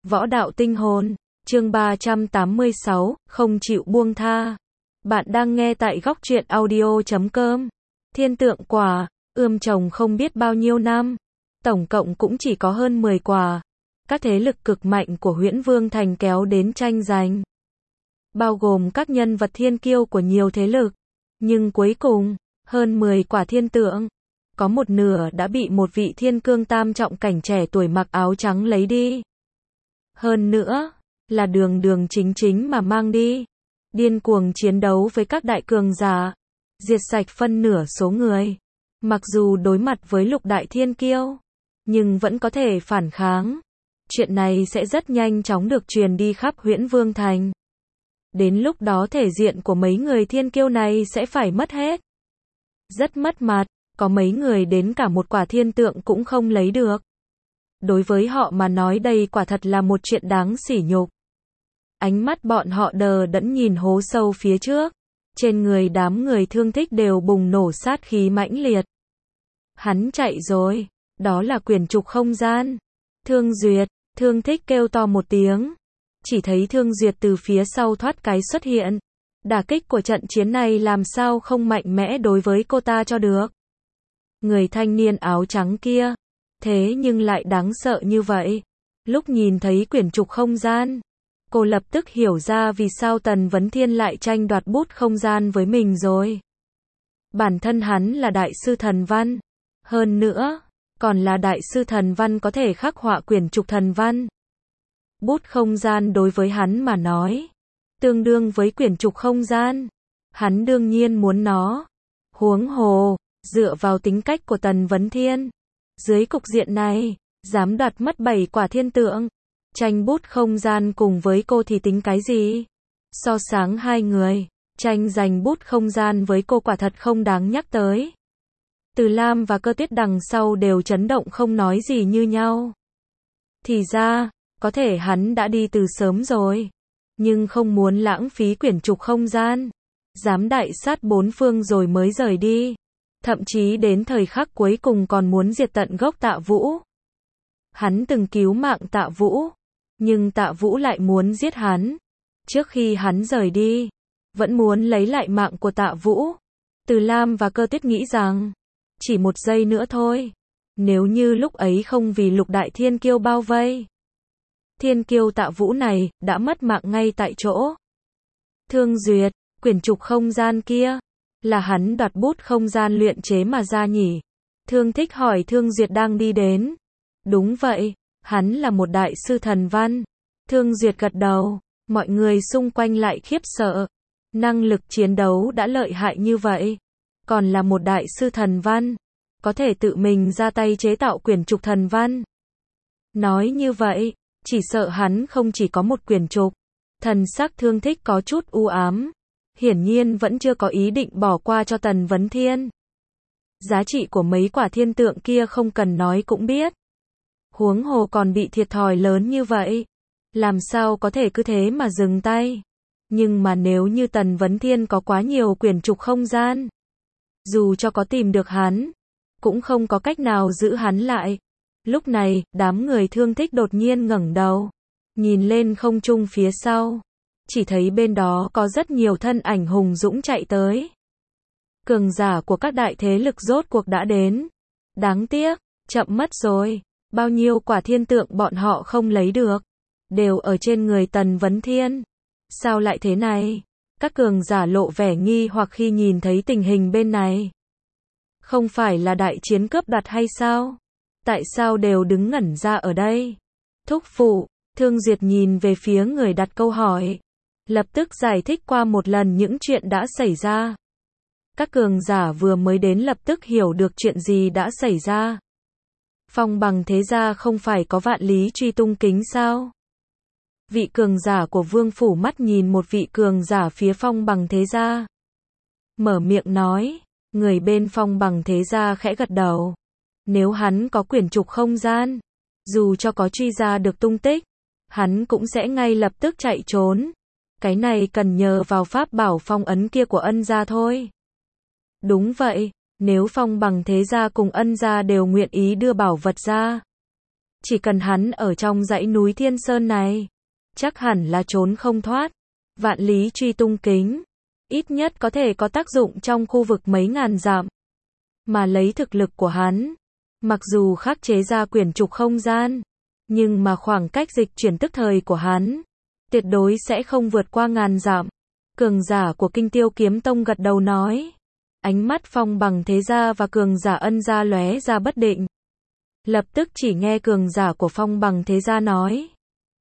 Võ đạo tinh hồn, chương 386, không chịu buông tha. Bạn đang nghe tại góc truyện audio.com. Thiên tượng quả, ươm trồng không biết bao nhiêu năm, tổng cộng cũng chỉ có hơn 10 quả. Các thế lực cực mạnh của Huyễn Vương Thành kéo đến tranh giành, bao gồm các nhân vật thiên kiêu của nhiều thế lực. Nhưng cuối cùng, hơn 10 quả thiên tượng, có một nửa đã bị một vị thiên cương tam trọng cảnh trẻ tuổi mặc áo trắng lấy đi. Hơn nữa, là đường đường chính chính mà mang đi. Điên cuồng chiến đấu với các đại cường giả, diệt sạch phân nửa số người. Mặc dù đối mặt với lục đại thiên kiêu, nhưng vẫn có thể phản kháng. Chuyện này sẽ rất nhanh chóng được truyền đi khắp Huyễn Vương Thành. Đến lúc đó thể diện của mấy người thiên kiêu này sẽ phải mất hết. Rất mất mặt, có mấy người đến cả một quả thiên tượng cũng không lấy được. Đối với họ mà nói đây quả thật là một chuyện đáng sỉ nhục. Ánh mắt bọn họ đờ đẫn nhìn hố sâu phía trước. Trên người đám người Thương Thích đều bùng nổ sát khí mãnh liệt. Hắn chạy rồi, đó là quyển trục không gian. Thương Duyệt, Thương Thích kêu to một tiếng. Chỉ thấy Thương Duyệt từ phía sau thoát cái xuất hiện. Đả kích của trận chiến này làm sao không mạnh mẽ đối với cô ta cho được. Người thanh niên áo trắng kia, thế nhưng lại đáng sợ như vậy. Lúc nhìn thấy quyển trục không gian, cô lập tức hiểu ra vì sao Tần Vấn Thiên lại tranh đoạt bút không gian với mình rồi. Bản thân hắn là đại sư thần văn, hơn nữa, còn là đại sư thần văn có thể khắc họa quyển trục thần văn. Bút không gian đối với hắn mà nói, tương đương với quyển trục không gian. Hắn đương nhiên muốn nó. Huống hồ, dựa vào tính cách của Tần Vấn Thiên, dưới cục diện này, dám đoạt mất 7 quả thiên tượng, tranh bút không gian cùng với cô thì tính cái gì? So sánh hai người, tranh giành bút không gian với cô quả thật không đáng nhắc tới. Từ Lam và Cơ Tuyết đằng sau đều chấn động không nói gì như nhau. Thì ra, có thể hắn đã đi từ sớm rồi, nhưng không muốn lãng phí quyển trục không gian, dám đại sát bốn phương rồi mới rời đi. Thậm chí đến thời khắc cuối cùng còn muốn diệt tận gốc Tạ Vũ. Hắn từng cứu mạng Tạ Vũ, nhưng Tạ Vũ lại muốn giết hắn. Trước khi hắn rời đi, vẫn muốn lấy lại mạng của Tạ Vũ. Từ Lam và Cơ Tuyết nghĩ rằng, chỉ một giây nữa thôi, nếu như lúc ấy không vì lục đại thiên kiêu bao vây, thiên kiêu Tạ Vũ này đã mất mạng ngay tại chỗ. Thương Duyệt, quyển trục không gian kia, là hắn đoạt bút không gian luyện chế mà ra nhỉ? Thương Thích hỏi Thương Duyệt đang đi đến. Đúng vậy, hắn là một đại sư thần văn. Thương Duyệt gật đầu, mọi người xung quanh lại khiếp sợ. Năng lực chiến đấu đã lợi hại như vậy, còn là một đại sư thần văn, có thể tự mình ra tay chế tạo quyển trục thần văn. Nói như vậy, chỉ sợ hắn không chỉ có một quyển trục. Thần sắc Thương Thích có chút u ám. Hiển nhiên vẫn chưa có ý định bỏ qua cho Tần Vấn Thiên. Giá trị của mấy quả thiên tượng kia không cần nói cũng biết. Huống hồ còn bị thiệt thòi lớn như vậy, làm sao có thể cứ thế mà dừng tay. Nhưng mà nếu như Tần Vấn Thiên có quá nhiều quyển trục không gian, dù cho có tìm được hắn, cũng không có cách nào giữ hắn lại. Lúc này, đám người Thương Thích đột nhiên ngẩng đầu, nhìn lên không trung phía sau. Chỉ thấy bên đó có rất nhiều thân ảnh hùng dũng chạy tới. Cường giả của các đại thế lực rốt cuộc đã đến. Đáng tiếc, chậm mất rồi. Bao nhiêu quả thiên tượng bọn họ không lấy được, đều ở trên người Tần Vấn Thiên. Sao lại thế này? Các cường giả lộ vẻ nghi hoặc khi nhìn thấy tình hình bên này. Không phải là đại chiến cướp đoạt hay sao? Tại sao đều đứng ngẩn ra ở đây? Thúc phụ, Thương Duyệt nhìn về phía người đặt câu hỏi. Lập tức giải thích qua một lần những chuyện đã xảy ra. Các cường giả vừa mới đến lập tức hiểu được chuyện gì đã xảy ra. Phong Bằng thế gia không phải có Vạn Lý Truy Tung kính sao? Vị cường giả của Vương phủ mắt nhìn một vị cường giả phía Phong Bằng thế gia, mở miệng nói. Người bên Phong Bằng thế gia khẽ gật đầu. Nếu hắn có quyển trục không gian, dù cho có truy ra được tung tích, hắn cũng sẽ ngay lập tức chạy trốn. Cái này cần nhờ vào pháp bảo phong ấn kia của Ân gia thôi. Đúng vậy, nếu Phong Bằng thế gia cùng Ân gia đều nguyện ý đưa bảo vật ra, Chỉ cần hắn ở trong dãy núi Thiên Sơn này, chắc hẳn là trốn không thoát. Vạn lý truy tung kính, ít nhất có thể có tác dụng trong khu vực mấy ngàn dặm. Mà lấy thực lực của hắn, mặc dù khắc chế ra quyển trục không gian, nhưng mà khoảng cách dịch chuyển tức thời của hắn, tuyệt đối sẽ không vượt qua ngàn dặm. Cường giả của Kinh Tiêu Kiếm Tông gật đầu nói. Ánh mắt Phong Bằng Thế Gia và cường giả Ân Gia lóe ra bất định. Lập tức chỉ nghe cường giả của Phong Bằng Thế Gia nói.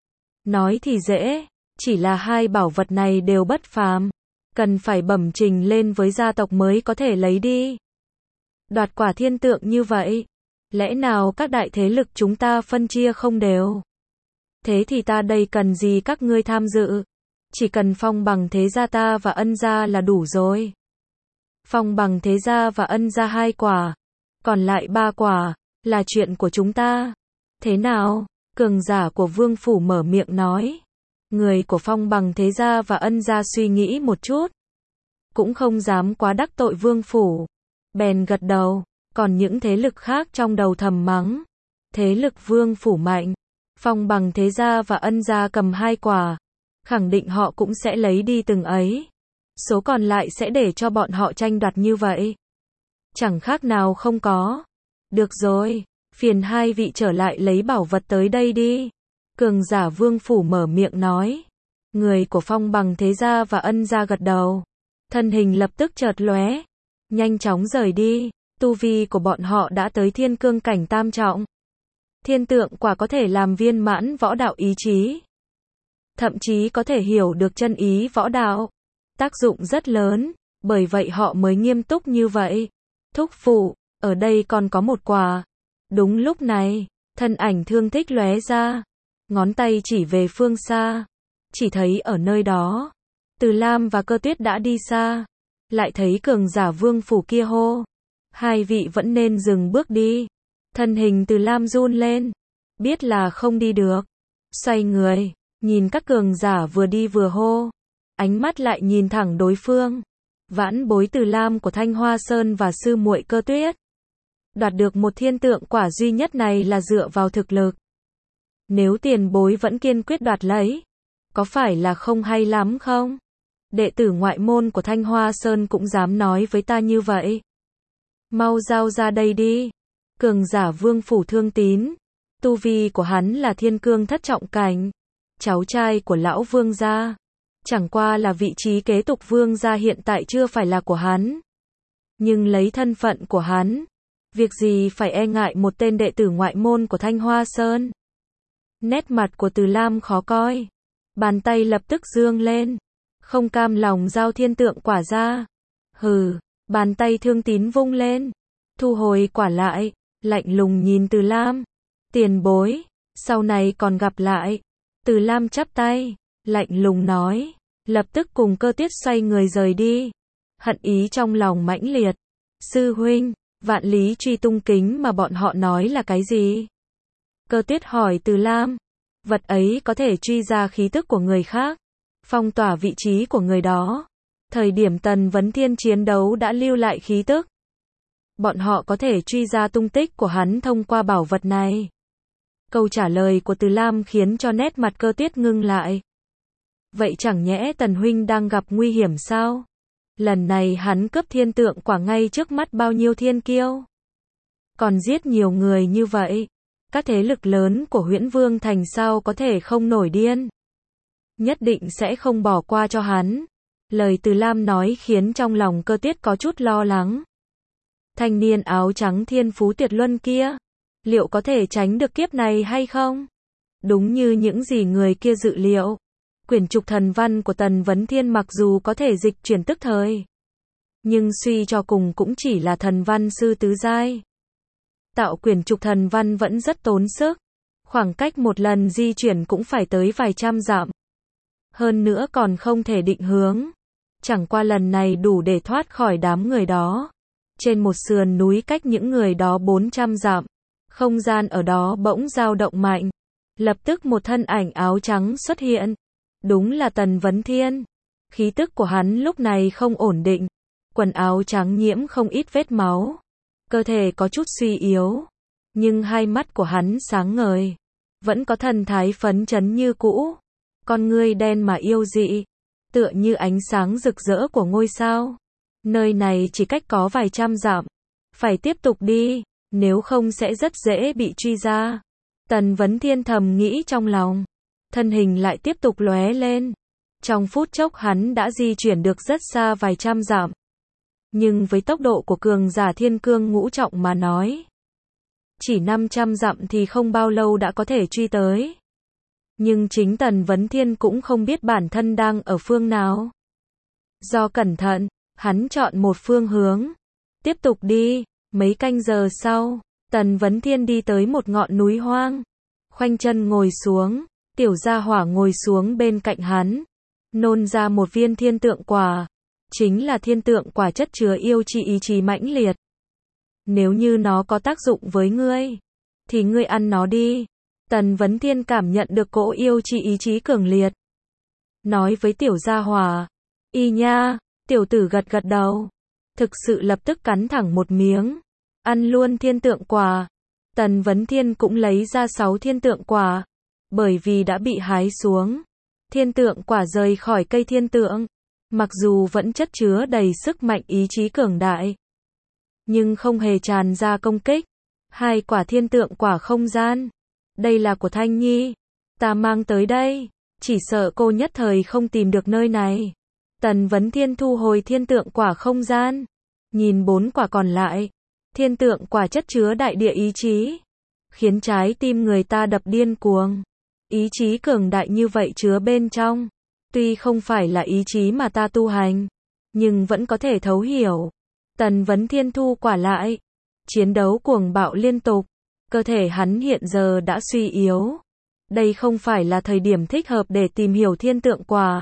Nói thì dễ, chỉ là hai bảo vật này đều bất phàm, cần phải bẩm trình lên với gia tộc mới có thể lấy đi. Đoạt quả thiên tượng như vậy, lẽ nào các đại thế lực chúng ta phân chia không đều? Thế thì ta đây cần gì các ngươi tham dự? Chỉ cần Phong Bằng Thế Gia ta và Ân Gia là đủ rồi. Phong Bằng Thế Gia và Ân Gia 2 quả, còn lại 3 quả, là chuyện của chúng ta. Thế nào? Cường giả của Vương Phủ mở miệng nói. Người của Phong Bằng Thế Gia và Ân Gia suy nghĩ một chút, cũng không dám quá đắc tội Vương Phủ, bèn gật đầu. Còn những thế lực khác trong đầu thầm mắng. Thế lực Vương Phủ mạnh, Phong Bằng Thế Gia và Ân Gia cầm 2 quả, khẳng định họ cũng sẽ lấy đi từng ấy. Số còn lại sẽ để cho bọn họ tranh đoạt như vậy. Chẳng khác nào không có. Được rồi, phiền hai vị trở lại lấy bảo vật tới đây đi. Cường giả Vương Phủ mở miệng nói. Người của Phong Bằng Thế Gia và Ân Gia gật đầu. Thân hình lập tức chợt lóe, nhanh chóng rời đi. Tu vi của bọn họ đã tới thiên cương cảnh tam trọng. Thiên tượng quả có thể làm viên mãn võ đạo ý chí. Thậm chí có thể hiểu được chân ý võ đạo. Tác dụng rất lớn, bởi vậy họ mới nghiêm túc như vậy. Thúc phụ, ở đây còn có một quả. Đúng lúc này, thân ảnh Thương Thích lóe ra, ngón tay chỉ về phương xa. Chỉ thấy ở nơi đó, Từ Lam và Cơ Tuyết đã đi xa. Lại thấy cường giả Vương Phủ kia hô. Hai vị vẫn nên dừng bước đi. Thân hình Từ Lam run lên, biết là không đi được. Xoay người, nhìn các cường giả vừa đi vừa hô. Ánh mắt lại nhìn thẳng đối phương. Vãn bối Từ Lam của Thanh Hoa Sơn và sư muội Cơ Tuyết. Đoạt được một thiên tượng quả duy nhất này là dựa vào thực lực. Nếu tiền bối vẫn kiên quyết đoạt lấy, có phải là không hay lắm không? Đệ tử ngoại môn của Thanh Hoa Sơn cũng dám nói với ta như vậy. Mau giao ra đây đi. Cường giả Vương Phủ Thương Tín. Tu vi của hắn là thiên cương thất trọng cảnh. Cháu trai của lão Vương gia. Chẳng qua là vị trí kế tục Vương gia hiện tại chưa phải là của hắn. Nhưng lấy thân phận của hắn, việc gì phải e ngại một tên đệ tử ngoại môn của Thanh Hoa Sơn. Nét mặt của Từ Lam khó coi. Bàn tay lập tức giương lên. Không cam lòng giao thiên tượng quả ra. Hừ, bàn tay Thương Tín vung lên. Thu hồi quả lại, lạnh lùng nhìn Từ Lam. Tiền bối, sau này còn gặp lại. Từ Lam chắp tay, lạnh lùng nói. Lập tức cùng Cơ Tuyết xoay người rời đi. Hận ý trong lòng mãnh liệt. Sư huynh, vạn lý truy tung kính mà bọn họ nói là cái gì? Cơ Tuyết hỏi Từ Lam. Vật ấy có thể truy ra khí tức của người khác, phong tỏa vị trí của người đó. Thời điểm Tần Vấn Thiên chiến đấu đã lưu lại khí tức. Bọn họ có thể truy ra tung tích của hắn thông qua bảo vật này. Câu trả lời của Từ Lam khiến cho nét mặt Cơ Tuyết ngưng lại. Vậy chẳng nhẽ Tần huynh đang gặp nguy hiểm sao? Lần này hắn cướp thiên tượng quả ngay trước mắt bao nhiêu thiên kiêu. Còn giết nhiều người như vậy. Các thế lực lớn của Huyễn Vương Thành sao có thể không nổi điên. Nhất định sẽ không bỏ qua cho hắn. Lời Từ Lam nói khiến trong lòng Cơ Tuyết có chút lo lắng. Thanh niên áo trắng thiên phú tuyệt luân kia, liệu có thể tránh được kiếp này hay không? Đúng như những gì người kia dự liệu. Quyển trục thần văn của Tần Vấn Thiên mặc dù có thể dịch chuyển tức thời, nhưng suy cho cùng cũng chỉ là thần văn sư tứ giai. Tạo quyển trục thần văn vẫn rất tốn sức. Khoảng cách một lần di chuyển cũng phải tới vài trăm dặm. Hơn nữa còn không thể định hướng. Chẳng qua lần này đủ để thoát khỏi đám người đó. Trên một sườn núi cách những người đó 400 dặm. Không gian ở đó bỗng dao động mạnh. Lập tức một thân ảnh áo trắng xuất hiện. Đúng là Tần Vấn Thiên. Khí tức của hắn lúc này không ổn định. Quần áo trắng nhiễm không ít vết máu. Cơ thể có chút suy yếu. Nhưng hai mắt của hắn sáng ngời, vẫn có thần thái phấn chấn như cũ. Con ngươi đen mà yêu dị, tựa như ánh sáng rực rỡ của ngôi sao. Nơi này chỉ cách có vài trăm dặm, phải tiếp tục đi, nếu không sẽ rất dễ bị truy ra. Tần Vấn Thiên thầm nghĩ trong lòng, thân hình lại tiếp tục lóe lên. Trong phút chốc hắn đã di chuyển được rất xa vài trăm dặm. Nhưng với tốc độ của cường giả thiên cương ngũ trọng mà nói, chỉ 500 dặm thì không bao lâu đã có thể truy tới. Nhưng chính Tần Vấn Thiên cũng không biết bản thân đang ở phương nào. Do cẩn thận, hắn chọn một phương hướng, tiếp tục đi. Mấy canh giờ sau, Tần Vấn Thiên đi tới một ngọn núi hoang, khoanh chân ngồi xuống, Tiểu Gia Hỏa ngồi xuống bên cạnh hắn, nôn ra một viên thiên tượng quả, chính là thiên tượng quả chất chứa yêu chi ý chí mãnh liệt. Nếu như nó có tác dụng với ngươi, thì ngươi ăn nó đi. Tần Vấn Thiên cảm nhận được cỗ yêu chi ý chí cường liệt. Nói với Tiểu Gia Hỏa, y nha, tiểu tử gật gật đầu. Thực sự lập tức cắn thẳng một miếng, ăn luôn thiên tượng quả. Tần Vấn Thiên cũng lấy ra 6 thiên tượng quả, bởi vì đã bị hái xuống. Thiên tượng quả rời khỏi cây thiên tượng, mặc dù vẫn chất chứa đầy sức mạnh ý chí cường đại, nhưng không hề tràn ra công kích. 2 quả thiên tượng quả không gian, đây là của Thanh Nhi, ta mang tới đây, chỉ sợ cô nhất thời không tìm được nơi này. Tần Vấn Thiên thu hồi thiên tượng quả không gian, nhìn 4 quả còn lại, thiên tượng quả chất chứa đại địa ý chí, khiến trái tim người ta đập điên cuồng. Ý chí cường đại như vậy chứa bên trong, tuy không phải là ý chí mà ta tu hành, nhưng vẫn có thể thấu hiểu. Tần Vấn Thiên thu quả lại, chiến đấu cuồng bạo liên tục, cơ thể hắn hiện giờ đã suy yếu. Đây không phải là thời điểm thích hợp để tìm hiểu thiên tượng quả.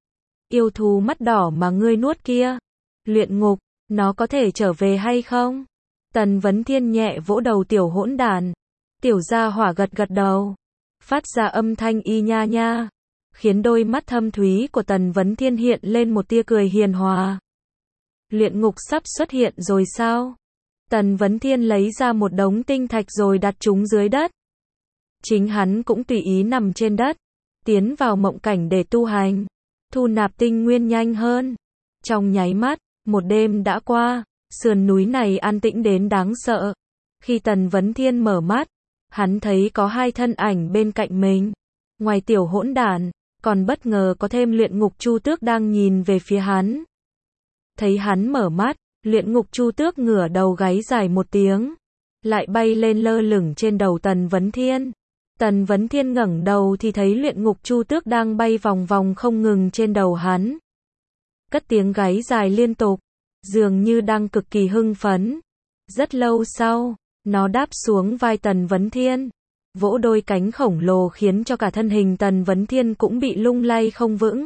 Yêu thú mắt đỏ mà ngươi nuốt kia, luyện ngục, nó có thể trở về hay không? Tần Vấn Thiên nhẹ vỗ đầu tiểu hỗn đản. Tiểu Gia Hỏa gật gật đầu, phát ra âm thanh y nha nha, khiến đôi mắt thâm thúy của Tần Vấn Thiên hiện lên một tia cười hiền hòa. Luyện ngục sắp xuất hiện rồi sao? Tần Vấn Thiên lấy ra một đống tinh thạch rồi đặt chúng dưới đất. Chính hắn cũng tùy ý nằm trên đất, tiến vào mộng cảnh để tu hành, thu nạp tinh nguyên nhanh hơn. Trong nháy mắt, một đêm đã qua, sườn núi này an tĩnh đến đáng sợ. Khi Tần Vấn Thiên mở mắt, hắn thấy có 2 thân ảnh bên cạnh mình. Ngoài tiểu hỗn đản, còn bất ngờ có thêm luyện ngục Chu Tước đang nhìn về phía hắn. Thấy hắn mở mắt, luyện ngục Chu Tước ngửa đầu gáy dài một tiếng, lại bay lên lơ lửng trên đầu Tần Vấn Thiên. Tần Vấn Thiên ngẩng đầu thì thấy luyện ngục Chu Tước đang bay vòng vòng không ngừng trên đầu hắn. Cất tiếng gáy dài liên tục, dường như đang cực kỳ hưng phấn. Rất lâu sau, nó đáp xuống vai Tần Vấn Thiên, vỗ đôi cánh khổng lồ khiến cho cả thân hình Tần Vấn Thiên cũng bị lung lay không vững,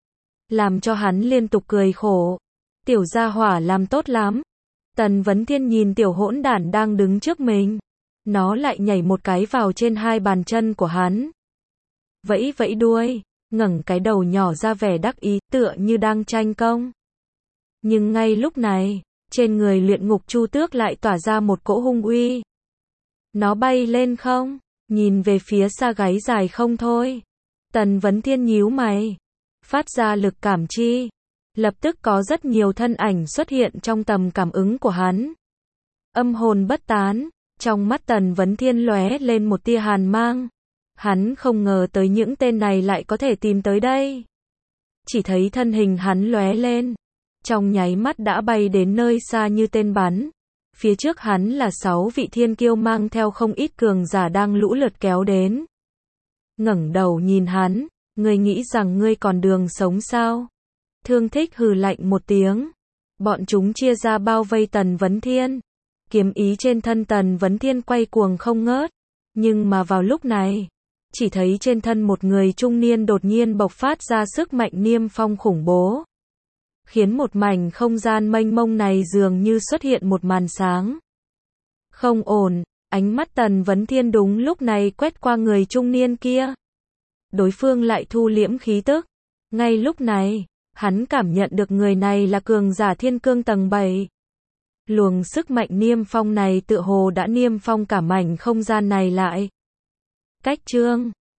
làm cho hắn liên tục cười khổ. Tiểu Gia Hỏa làm tốt lắm. Tần Vấn Thiên nhìn tiểu hỗn đản đang đứng trước mình, nó lại nhảy một cái vào trên 2 bàn chân của hắn, vẫy vẫy đuôi, ngẩng cái đầu nhỏ ra vẻ đắc ý, tựa như đang tranh công. Nhưng ngay lúc này, trên người luyện ngục Chu Tước lại tỏa ra một cỗ hung uy. Nó bay lên không, nhìn về phía xa gáy dài không thôi. Tần Vấn Thiên nhíu mày, phát ra lực cảm chi. Lập tức có rất nhiều thân ảnh xuất hiện trong tầm cảm ứng của hắn. Âm hồn bất tán, trong mắt Tần Vấn Thiên lóe lên một tia hàn mang. Hắn không ngờ tới những tên này lại có thể tìm tới đây. Chỉ thấy thân hình hắn lóe lên, trong nháy mắt đã bay đến nơi xa như tên bắn. Phía trước hắn là 6 vị thiên kiêu mang theo không ít cường giả đang lũ lượt kéo đến. Ngẩng đầu nhìn hắn, ngươi nghĩ rằng ngươi còn đường sống sao? Thương Thích hừ lạnh một tiếng. Bọn chúng chia ra bao vây Tần Vấn Thiên. Kiếm ý trên thân Tần Vấn Thiên quay cuồng không ngớt. Nhưng mà vào lúc này, chỉ thấy trên thân một người trung niên đột nhiên bộc phát ra sức mạnh niêm phong khủng bố, khiến một mảnh không gian mênh mông này dường như xuất hiện một màn sáng. Không ổn, ánh mắt Tần Vấn Thiên đúng lúc này quét qua người trung niên kia. Đối phương lại thu liễm khí tức. Ngay lúc này, hắn cảm nhận được người này là cường giả thiên cương tầng 7. Luồng sức mạnh niêm phong này tựa hồ đã niêm phong cả mảnh không gian này lại. Cách chương